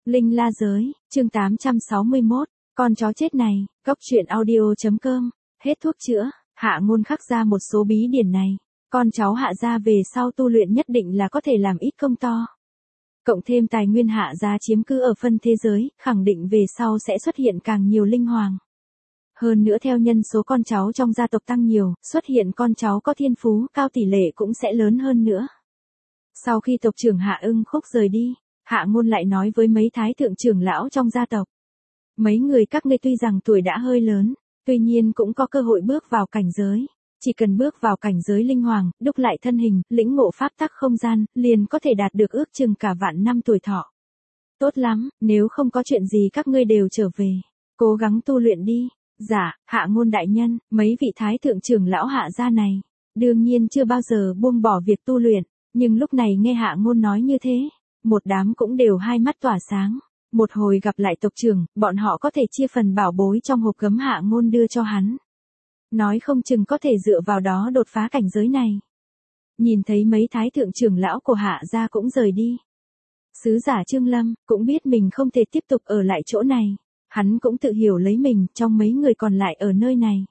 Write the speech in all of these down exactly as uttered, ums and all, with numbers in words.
Linh La Giới, chương tám trăm sáu mươi mốt, con chó chết này, góc truyện audio.com, hết thuốc chữa, Hạ Ngôn khắc ra một số bí điển này. Con cháu Hạ gia về sau tu luyện nhất định là có thể làm ít công to. Cộng thêm tài nguyên Hạ gia chiếm cứ ở phân thế giới, khẳng định về sau sẽ xuất hiện càng nhiều linh hoàng. Hơn nữa theo nhân số con cháu trong gia tộc tăng nhiều, xuất hiện con cháu có thiên phú cao tỷ lệ cũng sẽ lớn hơn nữa. Sau khi tộc trưởng Hạ Ưng Khúc rời đi, Hạ Ngôn lại nói với mấy thái thượng trưởng lão trong gia tộc. Mấy người các ngươi tuy rằng tuổi đã hơi lớn, tuy nhiên cũng có cơ hội bước vào cảnh giới. Chỉ cần bước vào cảnh giới linh hoàng, đúc lại thân hình, lĩnh ngộ pháp tắc không gian, liền có thể đạt được ước chừng cả vạn năm tuổi thọ. Tốt lắm, nếu không có chuyện gì các ngươi đều trở về. Cố gắng tu luyện đi. Dạ, Hạ Ngôn đại nhân, mấy vị thái thượng trưởng lão Hạ gia này, đương nhiên chưa bao giờ buông bỏ việc tu luyện, nhưng lúc này nghe Hạ Ngôn nói như thế, một đám cũng đều hai mắt tỏa sáng. Một hồi gặp lại tộc trưởng, bọn họ có thể chia phần bảo bối trong hộp gấm Hạ Ngôn đưa cho hắn. Nói không chừng có thể dựa vào đó đột phá cảnh giới này. Nhìn thấy mấy thái thượng trưởng lão của Hạ gia cũng rời đi. Sứ giả Trương Lâm cũng biết mình không thể tiếp tục ở lại chỗ này. Hắn cũng tự hiểu lấy mình trong mấy người còn lại ở nơi này.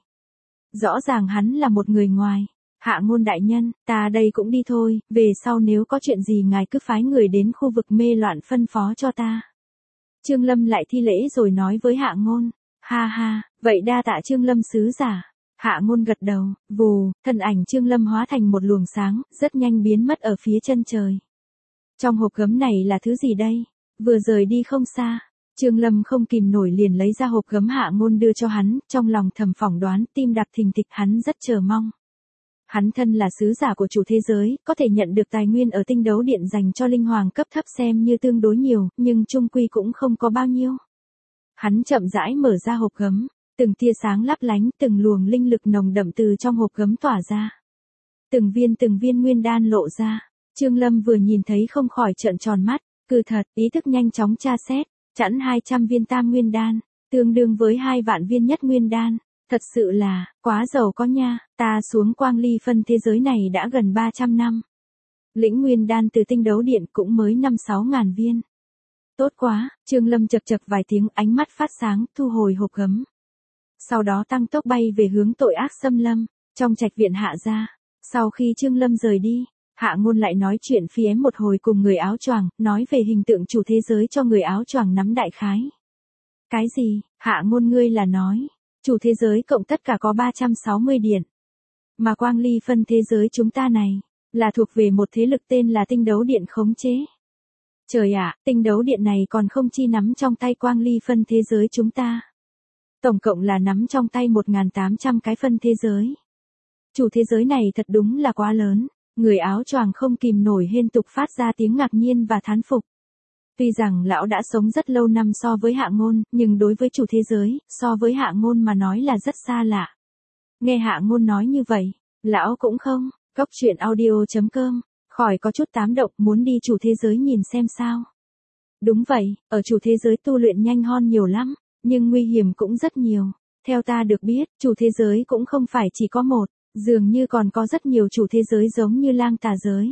Rõ ràng hắn là một người ngoài. Hạ Ngôn đại nhân, ta đây cũng đi thôi, về sau nếu có chuyện gì ngài cứ phái người đến khu vực mê loạn phân phó cho ta. Trương Lâm lại thi lễ rồi nói với Hạ Ngôn. Ha ha, vậy đa tạ Trương Lâm sứ giả. Hạ Ngôn gật đầu, vù, thân ảnh Trương Lâm hóa thành một luồng sáng, rất nhanh biến mất ở phía chân trời. Trong hộp gấm này là thứ gì đây? Vừa rời đi không xa, Trương Lâm không kìm nổi liền lấy ra hộp gấm Hạ Ngôn đưa cho hắn, trong lòng thầm phỏng đoán, tim đập thình thịch, hắn rất chờ mong. Hắn thân là sứ giả của chủ thế giới, có thể nhận được tài nguyên ở tinh đấu điện dành cho linh hoàng cấp thấp xem như tương đối nhiều, nhưng chung quy cũng không có bao nhiêu. Hắn chậm rãi mở ra hộp gấm. Từng tia sáng lấp lánh, từng luồng linh lực nồng đậm từ trong hộp gấm tỏa ra. Từng viên từng viên nguyên đan lộ ra. Trương Lâm vừa nhìn thấy không khỏi trợn tròn mắt, cừ thật, ý thức nhanh chóng tra xét, chẵn hai trăm viên tam nguyên đan, tương đương với hai vạn viên nhất nguyên đan. Thật sự là, quá giàu có nha, ta xuống quang ly phân thế giới này đã gần ba trăm năm. Lĩnh nguyên đan từ tinh đấu điện cũng mới năm sáu ngàn viên. Tốt quá, Trương Lâm chật chật vài tiếng, ánh mắt phát sáng, thu hồi hộp gấm. Sau đó tăng tốc bay về hướng tội ác xâm lâm, trong trạch viện Hạ gia. Sau khi Trương Lâm rời đi, Hạ Ngôn lại nói chuyện phi ém một hồi cùng người áo choàng, nói về hình tượng chủ thế giới cho người áo choàng nắm đại khái. Cái gì? Hạ Ngôn ngươi là nói, chủ thế giới cộng tất cả có ba trăm sáu mươi điện. Mà quang ly phân thế giới chúng ta này, là thuộc về một thế lực tên là tinh đấu điện khống chế. Trời ạ, tinh đấu điện này còn không chi nắm trong tay quang ly phân thế giới chúng ta. Tổng cộng là nắm trong tay một nghìn tám trăm cái phân thế giới. Chủ thế giới này thật đúng là quá lớn, người áo choàng không kìm nổi hên tục phát ra tiếng ngạc nhiên và thán phục. Tuy rằng lão đã sống rất lâu năm so với Hạ Ngôn, nhưng đối với chủ thế giới, so với Hạ Ngôn mà nói là rất xa lạ. Nghe Hạ Ngôn nói như vậy, lão cũng không, góc truyện audio.com, khỏi có chút tám động muốn đi chủ thế giới nhìn xem sao. Đúng vậy, ở chủ thế giới tu luyện nhanh hơn nhiều lắm. Nhưng nguy hiểm cũng rất nhiều. Theo ta được biết, chủ thế giới cũng không phải chỉ có một, dường như còn có rất nhiều chủ thế giới giống như lang tà giới.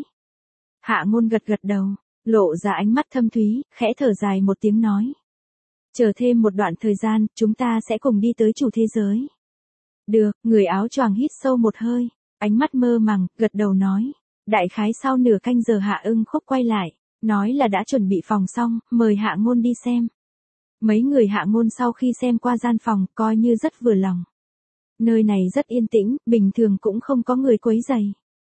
Hạ Ngôn gật gật đầu, lộ ra ánh mắt thâm thúy, khẽ thở dài một tiếng nói. Chờ thêm một đoạn thời gian, chúng ta sẽ cùng đi tới chủ thế giới. Được, người áo choàng hít sâu một hơi, ánh mắt mơ màng, gật đầu nói. Đại khái sau nửa canh giờ Hạ Ưng Khúc quay lại, nói là đã chuẩn bị phòng xong, mời Hạ Ngôn đi xem. Mấy người Hạ Ngôn sau khi xem qua gian phòng, coi như rất vừa lòng. Nơi này rất yên tĩnh, bình thường cũng không có người quấy rầy.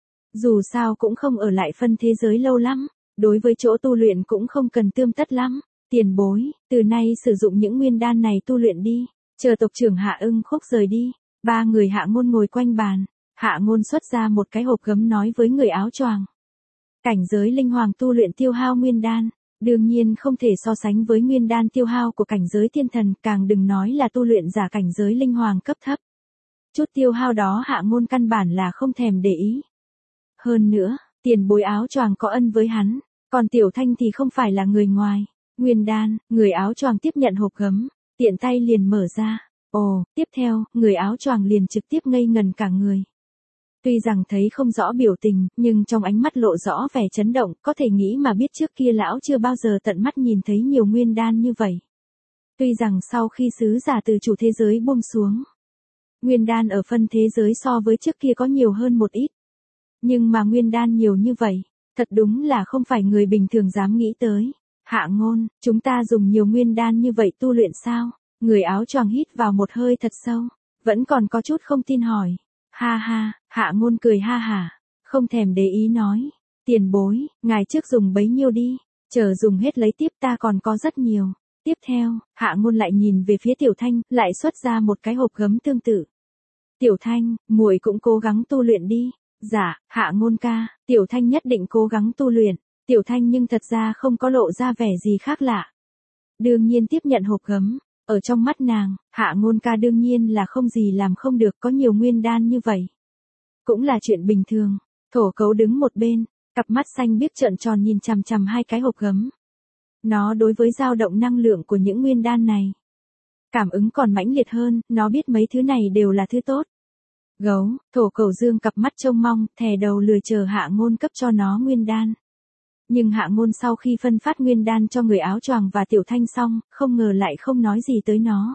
Dù sao cũng không ở lại phân thế giới lâu lắm, đối với chỗ tu luyện cũng không cần tươm tất lắm. Tiền bối, từ nay sử dụng những nguyên đan này tu luyện đi, chờ tộc trưởng Hạ Ưng Khúc rời đi. Ba người Hạ Ngôn ngồi quanh bàn, Hạ Ngôn xuất ra một cái hộp gấm nói với người áo choàng. Cảnh giới linh hoàng tu luyện tiêu hao nguyên đan. Đương nhiên không thể so sánh với nguyên đan tiêu hao của cảnh giới thiên thần, càng đừng nói là tu luyện giả cảnh giới linh hoàng cấp thấp. Chút tiêu hao đó Hạ Ngôn căn bản là không thèm để ý. Hơn nữa, tiền bối áo choàng có ân với hắn, còn Tiểu Thanh thì không phải là người ngoài. Nguyên đan, người áo choàng tiếp nhận hộp gấm, tiện tay liền mở ra. Ồ, tiếp theo, người áo choàng liền trực tiếp ngây ngần cả người. Tuy rằng thấy không rõ biểu tình, nhưng trong ánh mắt lộ rõ vẻ chấn động, có thể nghĩ mà biết trước kia lão chưa bao giờ tận mắt nhìn thấy nhiều nguyên đan như vậy. Tuy rằng sau khi sứ giả từ chủ thế giới buông xuống, nguyên đan ở phân thế giới so với trước kia có nhiều hơn một ít. Nhưng mà nguyên đan nhiều như vậy, thật đúng là không phải người bình thường dám nghĩ tới. Hạ Ngôn, chúng ta dùng nhiều nguyên đan như vậy tu luyện sao? Người áo choàng hít vào một hơi thật sâu, vẫn còn có chút không tin hỏi. Ha ha, Hạ Ngôn cười ha hả, không thèm để ý nói. Tiền bối, ngài trước dùng bấy nhiêu đi, chờ dùng hết lấy tiếp ta còn có rất nhiều. Tiếp theo, Hạ Ngôn lại nhìn về phía Tiểu Thanh, lại xuất ra một cái hộp gấm tương tự. Tiểu Thanh, muội cũng cố gắng tu luyện đi. Dạ, Hạ Ngôn ca, Tiểu Thanh nhất định cố gắng tu luyện. Tiểu Thanh nhưng thật ra không có lộ ra vẻ gì khác lạ. Đương nhiên tiếp nhận hộp gấm, ở trong mắt nàng, Hạ Ngôn ca đương nhiên là không gì làm không được, có nhiều nguyên đan như vậy. Cũng là chuyện bình thường. Thổ Cấu đứng một bên, cặp mắt xanh biếc trợn tròn nhìn chằm chằm hai cái hộp gấm. Nó đối với dao động năng lượng của những nguyên đan này, cảm ứng còn mãnh liệt hơn, nó biết mấy thứ này đều là thứ tốt. Gấu, Thổ Cẩu dương cặp mắt trông mong, thè đầu lười chờ Hạ Ngôn cấp cho nó nguyên đan. Nhưng Hạ Ngôn sau khi phân phát nguyên đan cho người áo choàng và Tiểu Thanh xong, không ngờ lại không nói gì tới nó.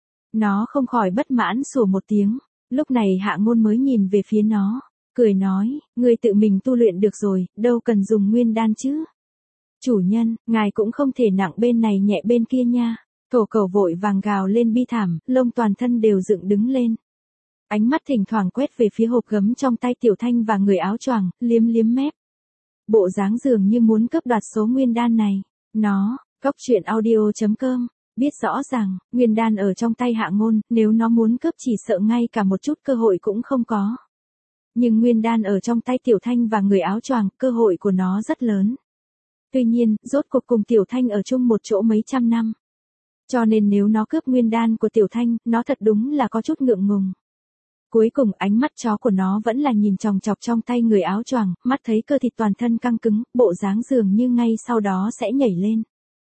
Nó không khỏi bất mãn sủa một tiếng, lúc này Hạ Ngôn mới nhìn về phía nó, cười nói, ngươi tự mình tu luyện được rồi, đâu cần dùng nguyên đan chứ. Chủ nhân, ngài cũng không thể nặng bên này nhẹ bên kia nha. Thổ Cẩu vội vàng gào lên bi thảm, lông toàn thân đều dựng đứng lên. Ánh mắt thỉnh thoảng quét về phía hộp gấm trong tay Tiểu Thanh và người áo choàng, liếm liếm mép. Bộ dáng dường như muốn cướp đoạt số nguyên đan này. Nó, Cốc Truyện Audio chấm com, biết rõ rằng, nguyên đan ở trong tay Hạ Ngôn, nếu nó muốn cướp chỉ sợ ngay cả một chút cơ hội cũng không có. Nhưng nguyên đan ở trong tay Tiểu Thanh và người áo choàng, cơ hội của nó rất lớn. Tuy nhiên, rốt cuộc cùng Tiểu Thanh ở chung một chỗ mấy trăm năm. Cho nên nếu nó cướp nguyên đan của Tiểu Thanh, nó thật đúng là có chút ngượng ngùng. Cuối cùng ánh mắt chó của nó vẫn là nhìn chòng chọc trong tay người áo choàng, mắt thấy cơ thịt toàn thân căng cứng, bộ dáng dường như ngay sau đó sẽ nhảy lên.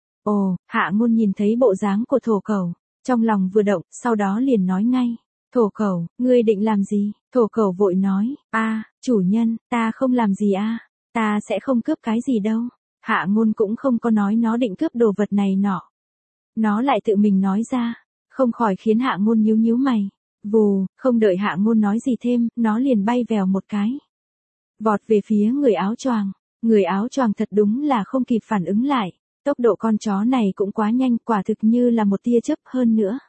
Ồ, Hạ Ngôn nhìn thấy bộ dáng của Thổ Cẩu, trong lòng vừa động, sau đó liền nói ngay. Thổ Cẩu, ngươi định làm gì? Thổ Cẩu vội nói, a, chủ nhân, ta không làm gì a, ta sẽ không cướp cái gì đâu. Hạ Ngôn cũng không có nói nó định cướp đồ vật này nọ. Nó lại tự mình nói ra, không khỏi khiến Hạ Ngôn nhíu nhíu mày. Vù, không đợi Hạ Ngôn nói gì thêm, nó liền bay vèo một cái. Vọt về phía người áo choàng. Người áo choàng thật đúng là không kịp phản ứng lại. Tốc độ con chó này cũng quá nhanh, quả thực như là một tia chớp hơn nữa.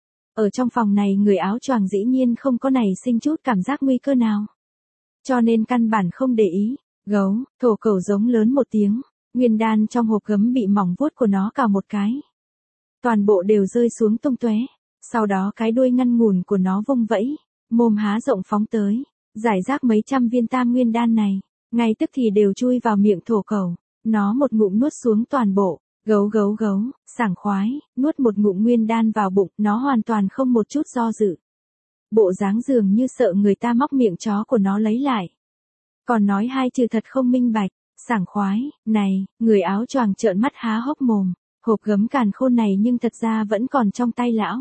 Ở trong phòng này người áo choàng dĩ nhiên không có nảy sinh chút cảm giác nguy cơ nào. Cho nên căn bản không để ý. Gấu, Thổ Cẩu giống lớn một tiếng. Nguyên đan trong hộp gấm bị mỏng vuốt của nó cào một cái. Toàn bộ đều rơi xuống tung tóe. Sau đó cái đuôi ngăn ngủn của nó vung vẫy, mồm há rộng phóng tới, giải rác mấy trăm viên tam nguyên đan này, ngay tức thì đều chui vào miệng Thổ Cẩu. Nó một ngụm nuốt xuống toàn bộ, gấu gấu gấu, sảng khoái, nuốt một ngụm nguyên đan vào bụng, nó hoàn toàn không một chút do dự. Bộ dáng dường như sợ người ta móc miệng chó của nó lấy lại. Còn nói hai chữ thật không minh bạch, sảng khoái, này, người áo choàng trợn mắt há hốc mồm, hộp gấm càn khôn này nhưng thật ra vẫn còn trong tay lão.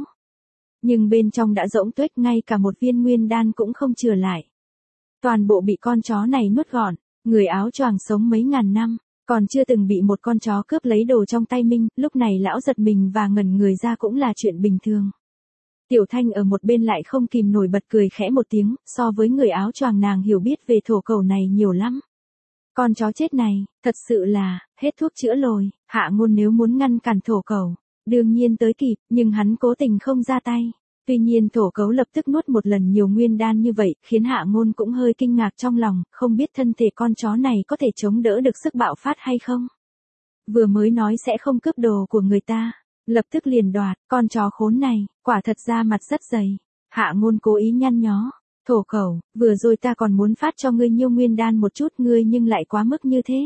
Nhưng bên trong đã rỗng tuếch, ngay cả một viên nguyên đan cũng không chừa lại. Toàn bộ bị con chó này nuốt gọn, người áo choàng sống mấy ngàn năm, còn chưa từng bị một con chó cướp lấy đồ trong tay mình, lúc này lão giật mình và ngẩn người ra cũng là chuyện bình thường. Tiểu Thanh ở một bên lại không kìm nổi bật cười khẽ một tiếng, so với người áo choàng nàng hiểu biết về Thổ Cẩu này nhiều lắm. Con chó chết này, thật sự là, hết thuốc chữa lồi. Hạ Ngôn nếu muốn ngăn cản Thổ Cẩu, đương nhiên tới kịp, nhưng hắn cố tình không ra tay. Tuy nhiên Thổ Cấu lập tức nuốt một lần nhiều nguyên đan như vậy, khiến Hạ Ngôn cũng hơi kinh ngạc trong lòng, không biết thân thể con chó này có thể chống đỡ được sức bạo phát hay không. Vừa mới nói sẽ không cướp đồ của người ta, lập tức liền đoạt, con chó khốn này, quả thật ra mặt rất dày. Hạ Ngôn cố ý nhăn nhó, Thổ Cẩu, vừa rồi ta còn muốn phát cho ngươi nhiêu nguyên đan một chút, ngươi nhưng lại quá mức như thế.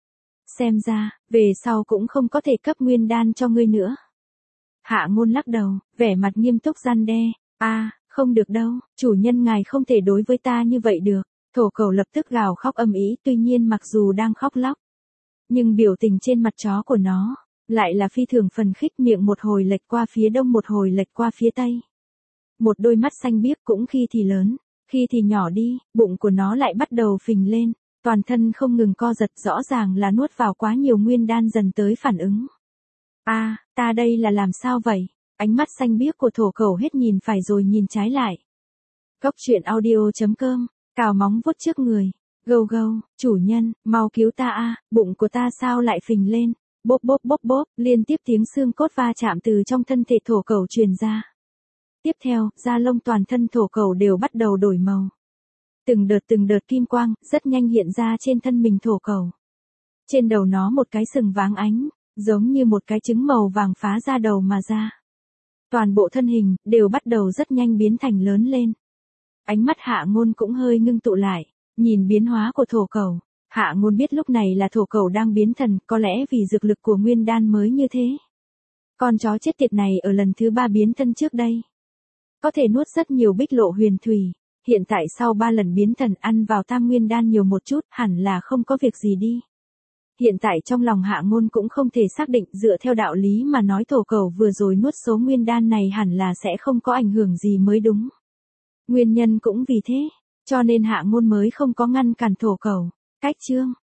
Xem ra, về sau cũng không có thể cấp nguyên đan cho ngươi nữa. Hạ Ngôn lắc đầu, vẻ mặt nghiêm túc răn đe, a, không được đâu, chủ nhân ngài không thể đối với ta như vậy được. Thổ Cẩu lập tức gào khóc âm ĩ, tuy nhiên mặc dù đang khóc lóc, nhưng biểu tình trên mặt chó của nó, lại là phi thường phần khích, miệng một hồi lệch qua phía đông một hồi lệch qua phía tây. Một đôi mắt xanh biếc cũng khi thì lớn, Khi thì nhỏ đi, bụng của nó lại bắt đầu phình lên, toàn thân không ngừng co giật, rõ ràng là nuốt vào quá nhiều nguyên đan dần tới phản ứng. A, à, ta đây là làm sao vậy? Ánh mắt xanh biếc của thổ cẩu hết nhìn phải rồi nhìn trái lại. Cốc truyện audio chấm com, cào móng vuốt trước người. Gâu gâu, chủ nhân, mau cứu ta a, bụng của ta sao lại phình lên? Bốp bốp bốp bốp, liên tiếp tiếng xương cốt va chạm từ trong thân thể thổ cẩu truyền ra. Tiếp theo, da lông toàn thân thổ cẩu đều bắt đầu đổi màu. Từng đợt từng đợt kim quang, rất nhanh hiện ra trên thân mình thổ cẩu. Trên đầu nó một cái sừng váng ánh, giống như một cái trứng màu vàng phá ra đầu mà ra. Toàn bộ thân hình, đều bắt đầu rất nhanh biến thành lớn lên. Ánh mắt Hạ Ngôn cũng hơi ngưng tụ lại, nhìn biến hóa của thổ cẩu. Hạ Ngôn biết lúc này là thổ cẩu đang biến thần, có lẽ vì dược lực của nguyên đan mới như thế. Con chó chết tiệt này ở lần thứ ba biến thân trước đây, có thể nuốt rất nhiều bích lộ huyền thủy. Hiện tại sau ba lần biến thần ăn vào tam nguyên đan nhiều một chút, hẳn là không có việc gì đi. Hiện tại trong lòng Hạ Ngôn cũng không thể xác định, dựa theo đạo lý mà nói thổ cẩu vừa rồi nuốt số nguyên đan này hẳn là sẽ không có ảnh hưởng gì mới đúng. Nguyên nhân cũng vì thế, cho nên Hạ Ngôn mới không có ngăn cản thổ cẩu. Cách chương